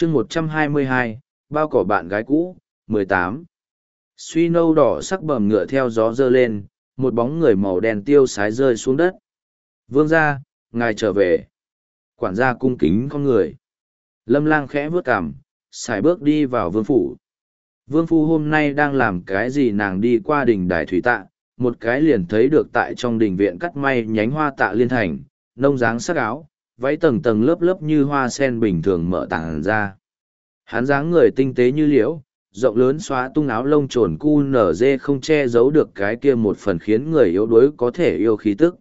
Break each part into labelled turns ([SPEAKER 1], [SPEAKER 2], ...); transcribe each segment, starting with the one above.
[SPEAKER 1] chương 122, bao cỏ bạn gái cũ, 18. Suy nâu đỏ sắc bầm ngựa theo gió dơ lên, một bóng người màu đen tiêu sái rơi xuống đất. Vương gia, ngài trở về. Quản gia cung kính con người. Lâm Lang khẽ vướt cằm, sải bước đi vào vương phủ. Vương phu hôm nay đang làm cái gì? Nàng đi qua đình đài thủy tạ, một cái liền thấy được tại trong đình viện cắt may nhánh hoa tạ liên thành, nông dáng sắc áo, váy tầng tầng lớp lớp như hoa sen bình thường mở tàng ra. Hắn dáng người tinh tế như liễu, rộng lớn xóa tung áo lông trồn cu nở dê không che giấu được cái kia một phần khiến người yếu đuối có thể yêu khí tức.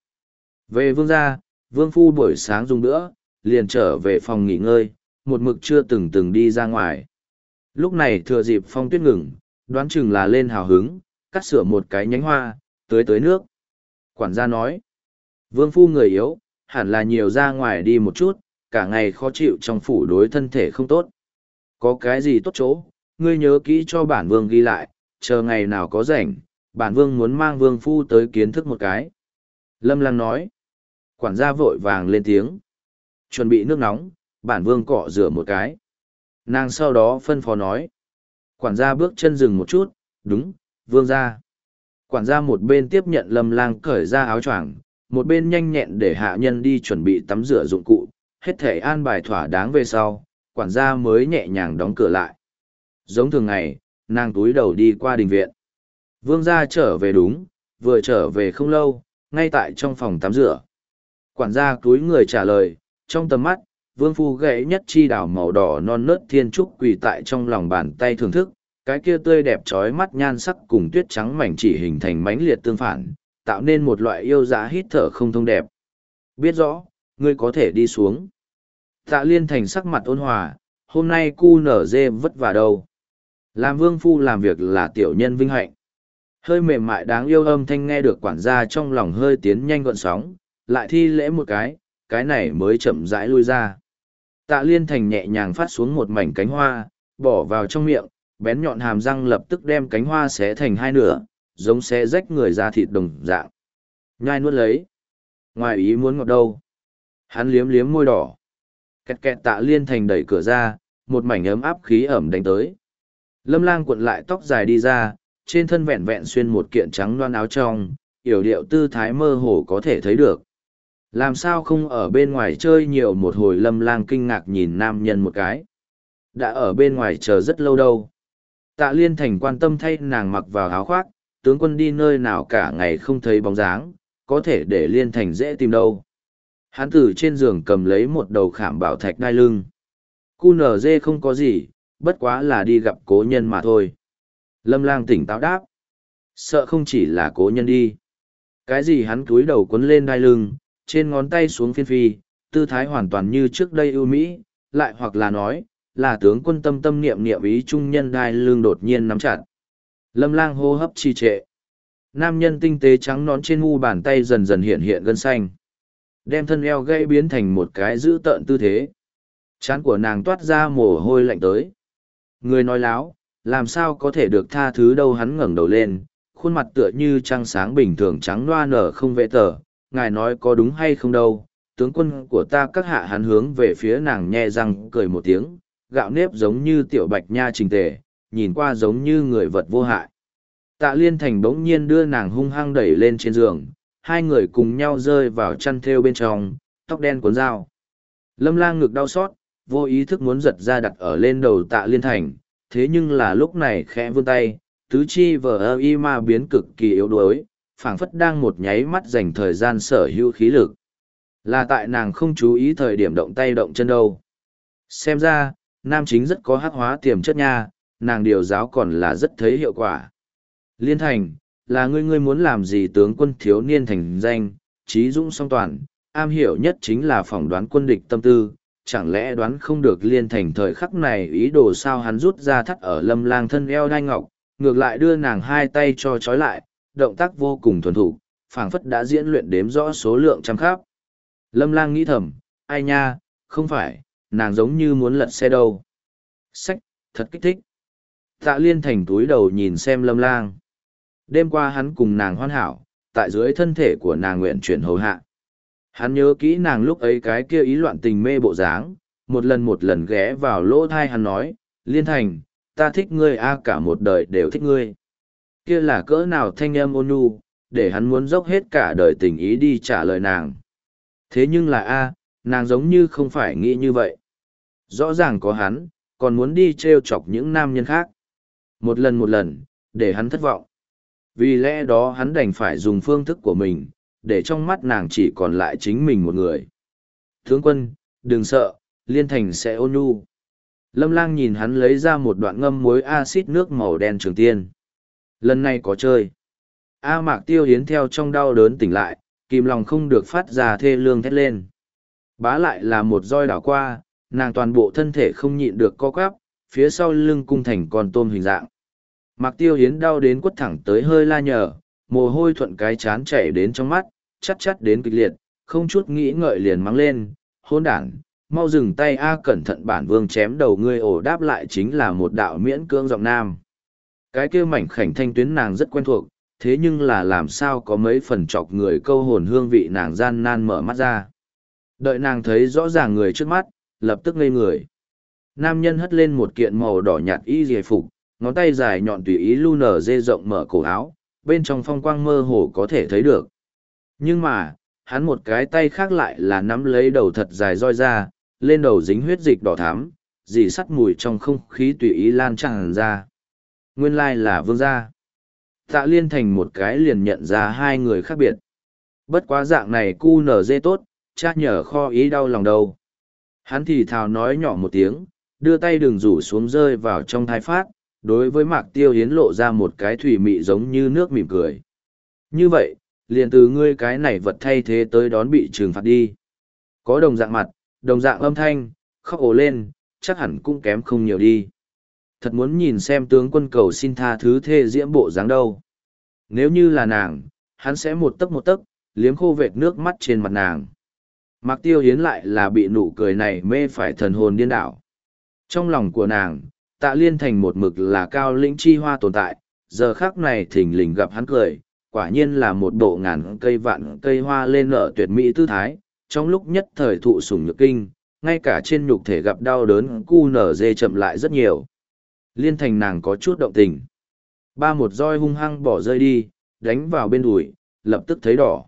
[SPEAKER 1] Về vương gia, vương phu buổi sáng dùng bữa, liền trở về phòng nghỉ ngơi, một mực chưa từng đi ra ngoài. Lúc này thừa dịp phong tuyết ngừng, đoán chừng là lên hào hứng, cắt sửa một cái nhánh hoa, tưới nước. Quản gia nói, vương phu người yếu, hẳn là nhiều ra ngoài đi một chút, cả ngày khó chịu trong phủ đối thân thể không tốt. Có cái gì tốt chỗ, ngươi nhớ kỹ cho bản vương ghi lại, chờ ngày nào có rảnh, bản vương muốn mang vương phu tới kiến thức một cái. Lâm Lang nói, quản gia vội vàng lên tiếng. Chuẩn bị nước nóng, bản vương cọ rửa một cái. Nàng sau đó phân phó nói. Quản gia bước chân dừng một chút, đúng, vương gia. Quản gia một bên tiếp nhận Lâm Lang cởi ra áo choàng, một bên nhanh nhẹn để hạ nhân đi chuẩn bị tắm rửa dụng cụ, hết thể an bài thỏa đáng về sau, quản gia mới nhẹ nhàng đóng cửa lại. Giống thường ngày, nàng túi đầu đi qua đình viện. Vương gia trở về đúng, vừa trở về không lâu, ngay tại trong phòng tắm rửa. Quản gia túi người trả lời, trong tầm mắt, vương phu gãy nhất chi đào màu đỏ non nớt thiên trúc quỳ tại trong lòng bàn tay thưởng thức, cái kia tươi đẹp trói mắt nhan sắc cùng tuyết trắng mảnh chỉ hình thành mãnh liệt tương phản, tạo nên một loại yêu dã hít thở không thông đẹp. Biết rõ, ngươi có thể đi xuống. Tạ Liên Thành sắc mặt ôn hòa, hôm nay cu nở dê vất vả đâu. Làm vương phu làm việc là tiểu nhân vinh hạnh. Hơi mềm mại đáng yêu âm thanh nghe được quản gia trong lòng hơi tiến nhanh gọn sóng, lại thi lễ một cái này mới chậm rãi lui ra. Tạ Liên Thành nhẹ nhàng phát xuống một mảnh cánh hoa, bỏ vào trong miệng, bén nhọn hàm răng lập tức đem cánh hoa xé thành hai nửa, giống xé rách người ra thịt đồng dạng. Nhai nuốt lấy. Ngoài ý muốn ngọt đâu. Hắn liếm liếm môi đỏ. Kẹt kẹt Tạ Liên Thành đẩy cửa ra, một mảnh ấm áp khí ẩm đánh tới. Lâm Lang cuộn lại tóc dài đi ra, trên thân vẹn vẹn xuyên một kiện trắng loan áo trong, yểu điệu tư thái mơ hồ có thể thấy được. Làm sao không ở bên ngoài chơi nhiều một hồi? Lâm Lang kinh ngạc nhìn nam nhân một cái. Đã ở bên ngoài chờ rất lâu đâu. Tạ Liên Thành quan tâm thay nàng mặc vào áo khoác, tướng quân đi nơi nào cả ngày không thấy bóng dáng, có thể để Liên Thành dễ tìm đâu. Hắn từ trên giường cầm lấy một đầu khảm bảo thạch đai lưng. Cu nở dê không có gì, bất quá là đi gặp cố nhân mà thôi. Lâm Lang tỉnh táo đáp. Sợ không chỉ là cố nhân đi. Cái gì? Hắn cúi đầu quấn lên đai lưng, trên ngón tay xuống phiên phi, tư thái hoàn toàn như trước đây ưu mỹ, lại hoặc là nói, là tướng quân tâm tâm niệm niệm ý trung nhân đai lưng đột nhiên nắm chặt. Lâm Lang hô hấp trì trệ. Nam nhân tinh tế trắng nón trên mu bàn tay dần dần hiện hiện gân xanh. Đem thân eo gãy biến thành một cái dữ tợn tư thế. Trán của nàng toát ra mồ hôi lạnh tới. Người nói láo, làm sao có thể được tha thứ đâu? Hắn ngẩng đầu lên, khuôn mặt tựa như trăng sáng bình thường trắng loa nở không vẽ tờ. Ngài nói có đúng hay không đâu, tướng quân của ta các hạ. Hắn hướng về phía nàng nhe răng cười một tiếng, gạo nếp giống như tiểu bạch nha trình tề, nhìn qua giống như người vật vô hại. Tạ Liên Thành bỗng nhiên đưa nàng hung hăng đẩy lên trên giường, hai người cùng nhau rơi vào chăn thêu bên trong, tóc đen cuốn dao. Lâm Lang ngực đau xót, vô ý thức muốn giật ra đặt ở lên đầu Tạ Liên Thành, thế nhưng là lúc này khẽ vươn tay, tứ chi vờ y ma biến cực kỳ yếu đuối, phảng phất đang một nháy mắt dành thời gian sở hữu khí lực. Là tại nàng không chú ý thời điểm động tay động chân đâu. Xem ra, nam chính rất có hắc hóa tiềm chất nha, nàng điều giáo còn là rất thấy hiệu quả. Liên Thành, là ngươi muốn làm gì? Tướng quân thiếu niên thành danh, trí dũng song toàn, am hiểu nhất chính là phỏng đoán quân địch tâm tư, chẳng lẽ đoán không được Liên Thành thời khắc này ý đồ sao? Hắn rút ra thắt ở Lâm Lang thân eo đai ngọc, ngược lại đưa nàng hai tay cho trói lại, động tác vô cùng thuần thục, phảng phất đã diễn luyện đếm rõ số lượng trăm khắp. Lâm Lang nghĩ thầm, ai nha, không phải, nàng giống như muốn lật xe đâu. Sách, thật kích thích. Tạ Liên Thành túi đầu nhìn xem Lâm Lang. Đêm qua hắn cùng nàng hoàn hảo, tại dưới thân thể của nàng nguyện chuyển hầu hạ. Hắn nhớ kỹ nàng lúc ấy cái kia ý loạn tình mê bộ dáng, một lần ghé vào lỗ thai hắn nói, Liên Thành, ta thích ngươi cả một đời đều thích ngươi. Kia là cỡ nào thanh âm ôn nhu, để hắn muốn dốc hết cả đời tình ý đi trả lời nàng. Thế nhưng là nàng giống như không phải nghĩ như vậy. Rõ ràng có hắn, còn muốn đi trêu chọc những nam nhân khác. Một lần, để hắn thất vọng. Vì lẽ đó hắn đành phải dùng phương thức của mình, để trong mắt nàng chỉ còn lại chính mình một người. Tướng quân, đừng sợ, Liên Thành sẽ ôn nhu. Lâm Lang nhìn hắn lấy ra một đoạn ngâm muối axit nước màu đen trường tiên. Lần này có chơi. Mạc Tiêu Hiến theo trong đau đớn tỉnh lại, kìm lòng không được phát ra thê lương thét lên. Bá lại là một roi đảo qua, nàng toàn bộ thân thể không nhịn được co quắp, phía sau lưng cung thành con tôm hình dạng. Mạc Tiêu Hiến đau đến quất thẳng tới hơi la nhờ, mồ hôi thuận cái chán chảy đến trong mắt, chắt đến kịch liệt, không chút nghĩ ngợi liền mắng lên, hôn đản, mau dừng tay cẩn thận bản vương chém đầu ngươi. Ổ đáp lại chính là một đạo miễn cưỡng giọng nam. Cái kia mảnh khảnh thanh tuyến nàng rất quen thuộc, thế nhưng là làm sao có mấy phần chọc người câu hồn hương vị nàng gian nan mở mắt ra. Đợi nàng thấy rõ ràng người trước mắt, lập tức ngây người. Nam nhân hất lên một kiện màu đỏ nhạt y dề phục, ngón tay dài nhọn tùy ý lu nở dê rộng mở cổ áo, bên trong phong quang mơ hồ có thể thấy được. Nhưng mà, hắn một cái tay khác lại là nắm lấy đầu thật dài roi ra, lên đầu dính huyết dịch đỏ thắm, dì sắt mùi trong không khí tùy ý lan tràn ra. Nguyên lai là vương gia. Tạ Liên Thành một cái liền nhận ra hai người khác biệt. Bất quá dạng này cu nở dê tốt, chắc nhở kho ý đau lòng đâu. Hắn thì thào nói nhỏ một tiếng, đưa tay đường rủ xuống rơi vào trong thai phát, đối với Mạc Tiêu Hiến lộ ra một cái thủy mị giống như nước mỉm cười. Như vậy, liền từ ngươi cái này vật thay thế tới đón bị trừng phạt đi. Có đồng dạng mặt, đồng dạng âm thanh, khóc ồ lên, chắc hẳn cũng kém không nhiều đi. Thật muốn nhìn xem tướng quân cầu xin tha thứ thê diễm bộ dáng đâu. Nếu như là nàng, hắn sẽ một tấc, liếm khô vệt nước mắt trên mặt nàng. Mạc Tiêu Hiến lại là bị nụ cười này mê phải thần hồn điên đảo. Trong lòng của nàng, Tạ Liên Thành một mực là cao lĩnh chi hoa tồn tại, giờ khắc này thình lình gặp hắn cười, quả nhiên là một bộ ngàn cây vạn cây hoa lên nở tuyệt mỹ tư thái, trong lúc nhất thời thụ sủng nhược kinh, ngay cả trên nhục thể gặp đau đớn cu nở dê chậm lại rất nhiều. Liên Thành nàng có chút động tình. Một roi hung hăng bỏ rơi đi, đánh vào bên đùi, lập tức thấy đỏ.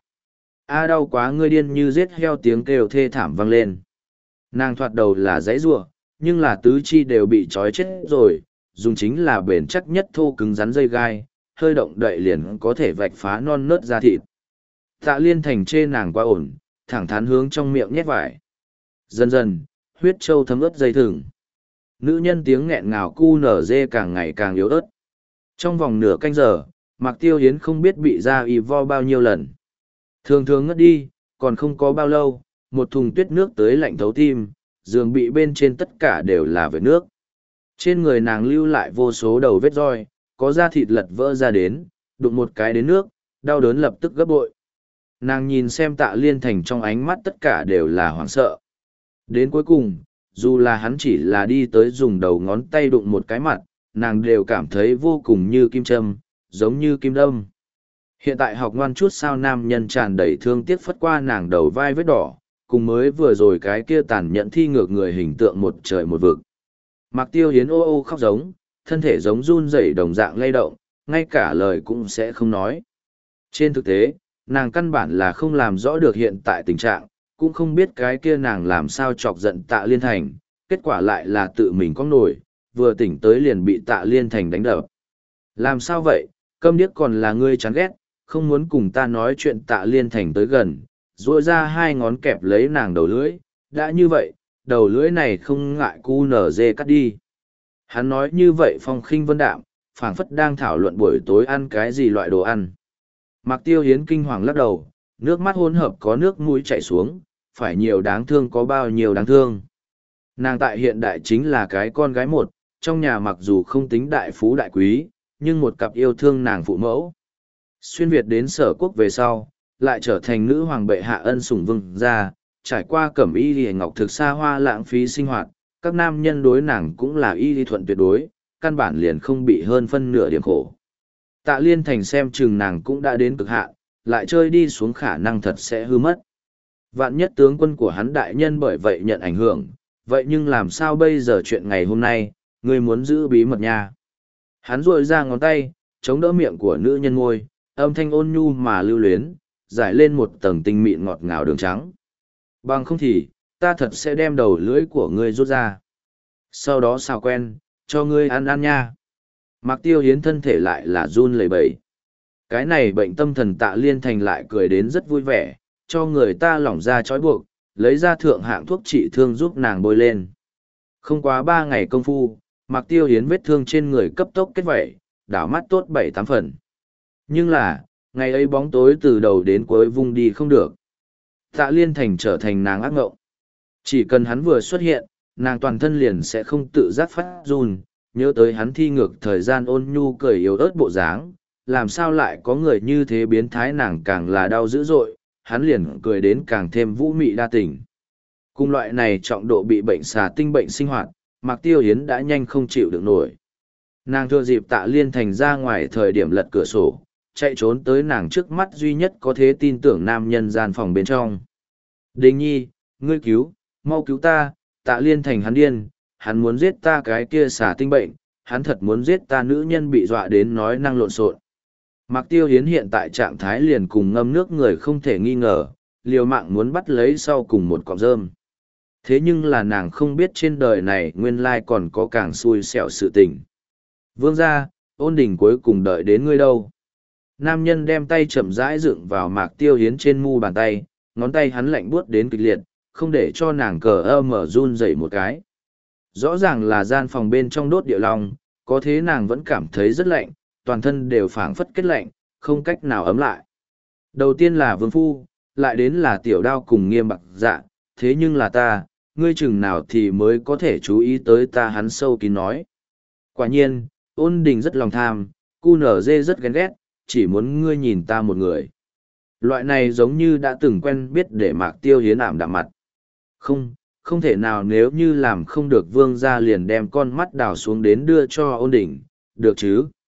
[SPEAKER 1] Đau quá, ngươi điên như giết heo, tiếng kêu thê thảm vang lên. Nàng thoạt đầu là dãy rủa, nhưng là tứ chi đều bị trói chết rồi, dùng chính là bền chắc nhất thô cứng rắn dây gai, hơi động đậy liền có thể vạch phá non nớt da thịt. Tạ Liên Thành chê nàng quá ổn, thẳng thắn hướng trong miệng nhét vải. Dần dần, huyết trâu thấm ướt dây thừng. Nữ nhân tiếng nghẹn ngào cu nở dê càng ngày càng yếu ớt. Trong vòng nửa canh giờ, Mạc Tiêu Hiến không biết bị ra y vo bao nhiêu lần. Thường thường ngất đi, còn không có bao lâu, một thùng tuyết nước tới lạnh thấu tim, giường bị bên trên tất cả đều là vết nước. Trên người nàng lưu lại vô số đầu vết roi, có da thịt lật vỡ ra đến, đụng một cái đến nước, đau đớn lập tức gấp bội. Nàng nhìn xem Tạ Liên Thành trong ánh mắt tất cả đều là hoảng sợ. Đến cuối cùng, dù là hắn chỉ là đi tới dùng đầu ngón tay đụng một cái mặt, nàng đều cảm thấy vô cùng như kim châm, giống như kim đâm. Hiện tại học ngoan chút sao nam nhân tràn đầy thương tiếc phất qua nàng đầu vai vết đỏ, cùng mới vừa rồi cái kia tàn nhẫn thi ngược người hình tượng một trời một vực. Mạc Tiêu Hiến ô ô khóc giống, thân thể giống run rẩy đồng dạng lay động, ngay cả lời cũng sẽ không nói. Trên thực tế, nàng căn bản là không làm rõ được hiện tại tình trạng, cũng không biết cái kia nàng làm sao chọc giận Tạ Liên Thành, kết quả lại là tự mình có nổi, vừa tỉnh tới liền bị Tạ Liên Thành đánh đập. Làm sao vậy, câm điếc còn là ngươi chán ghét, không muốn cùng ta nói chuyện. Tạ Liên Thành tới gần, duỗi ra hai ngón kẹp lấy nàng đầu lưỡi, đã như vậy, đầu lưỡi này không ngại cu nở dê cắt đi. Hắn nói như vậy phong khinh vân đạm, phảng phất đang thảo luận buổi tối ăn cái gì loại đồ ăn. Mạc Tiêu Hiến kinh hoàng lắc đầu, nước mắt hỗn hợp có nước mũi chảy xuống, phải nhiều đáng thương có bao nhiêu đáng thương. Nàng tại hiện đại chính là cái con gái một, trong nhà mặc dù không tính đại phú đại quý, nhưng một cặp yêu thương nàng phụ mẫu. Xuyên Việt đến Sở Quốc về sau, lại trở thành nữ hoàng bệ hạ ân sủng vương gia, trải qua cẩm y liễu ngọc thực xa hoa lãng phí sinh hoạt, các nam nhân đối nàng cũng là y lý thuận tuyệt đối, căn bản liền không bị hơn phân nửa điểm khổ. Tạ Liên Thành xem chừng nàng cũng đã đến cực hạn, lại chơi đi xuống khả năng thật sẽ hư mất. Vạn nhất tướng quân của hắn đại nhân bởi vậy nhận ảnh hưởng, vậy nhưng làm sao bây giờ chuyện ngày hôm nay, ngươi muốn giữ bí mật nha. Hắn rội ra ngón tay, chống đỡ miệng của nữ nhân môi, âm thanh ôn nhu mà lưu luyến, giải lên một tầng tinh mịn ngọt ngào đường trắng. Bằng không thì, ta thật sẽ đem đầu lưỡi của ngươi rút ra. Sau đó xào quen, cho ngươi ăn ăn nha. Mạc Tiêu Hiến thân thể lại là run lẩy bẩy. Cái này bệnh tâm thần Tạ Liên Thành lại cười đến rất vui vẻ, cho người ta lỏng ra trói buộc, lấy ra thượng hạng thuốc trị thương giúp nàng bôi lên. Không quá 3 ngày công phu, Mạc Tiêu Hiến vết thương trên người cấp tốc kết vẩy, đảo mắt tốt 7-8 phần. Nhưng là, ngày ấy bóng tối từ đầu đến cuối vung đi không được. Tạ Liên Thành trở thành nàng ác ngộng. Chỉ cần hắn vừa xuất hiện, nàng toàn thân liền sẽ không tự giác phát run, nhớ tới hắn thi ngược thời gian ôn nhu cười yếu ớt bộ dáng, làm sao lại có người như thế biến thái, nàng càng là đau dữ dội, hắn liền cười đến càng thêm vũ mị đa tình. Cùng loại này trọng độ bị bệnh xà tinh bệnh sinh hoạt, Mạc Tiêu Hiến đã nhanh không chịu được nổi. Nàng thừa dịp Tạ Liên Thành ra ngoài thời điểm lật cửa sổ, chạy trốn tới nàng trước mắt duy nhất có thể tin tưởng nam nhân gian phòng bên trong. Đình nhi, ngươi cứu, mau cứu ta, Tạ Liên Thành hắn điên, hắn muốn giết ta cái kia xà tinh bệnh, hắn thật muốn giết ta. Nữ nhân bị dọa đến nói năng lộn xộn. Mạc Tiêu Hiến hiện tại trạng thái liền cùng ngâm nước người không thể nghi ngờ, liều mạng muốn bắt lấy sau cùng một cọng rơm. Thế nhưng là nàng không biết trên đời này nguyên lai còn có càng xui xẻo sự tình. Vương gia, Ôn Đình cuối cùng đợi đến ngươi đâu. Nam nhân đem tay chậm rãi dựng vào Mạc Tiêu Hiến trên mu bàn tay, ngón tay hắn lạnh buốt đến kịch liệt, không để cho nàng mở run dậy một cái. Rõ ràng là gian phòng bên trong đốt địa long, có thế nàng vẫn cảm thấy rất lạnh, toàn thân đều phảng phất kết lạnh, không cách nào ấm lại. Đầu tiên là vương phu, lại đến là tiểu đao cùng Nghiêm Bạc Dạ, thế nhưng là ta, ngươi chừng nào thì mới có thể chú ý tới ta, hắn sâu kín nói. Quả nhiên, Ôn Đình rất lòng tham, cu nở dê rất ghen ghét, chỉ muốn ngươi nhìn ta một người. Loại này giống như đã từng quen biết để Mạc Tiêu Hiến ảm đạm mặt. Không thể nào, nếu như làm không được vương gia liền đem con mắt đào xuống đến đưa cho Ôn Đình, được chứ?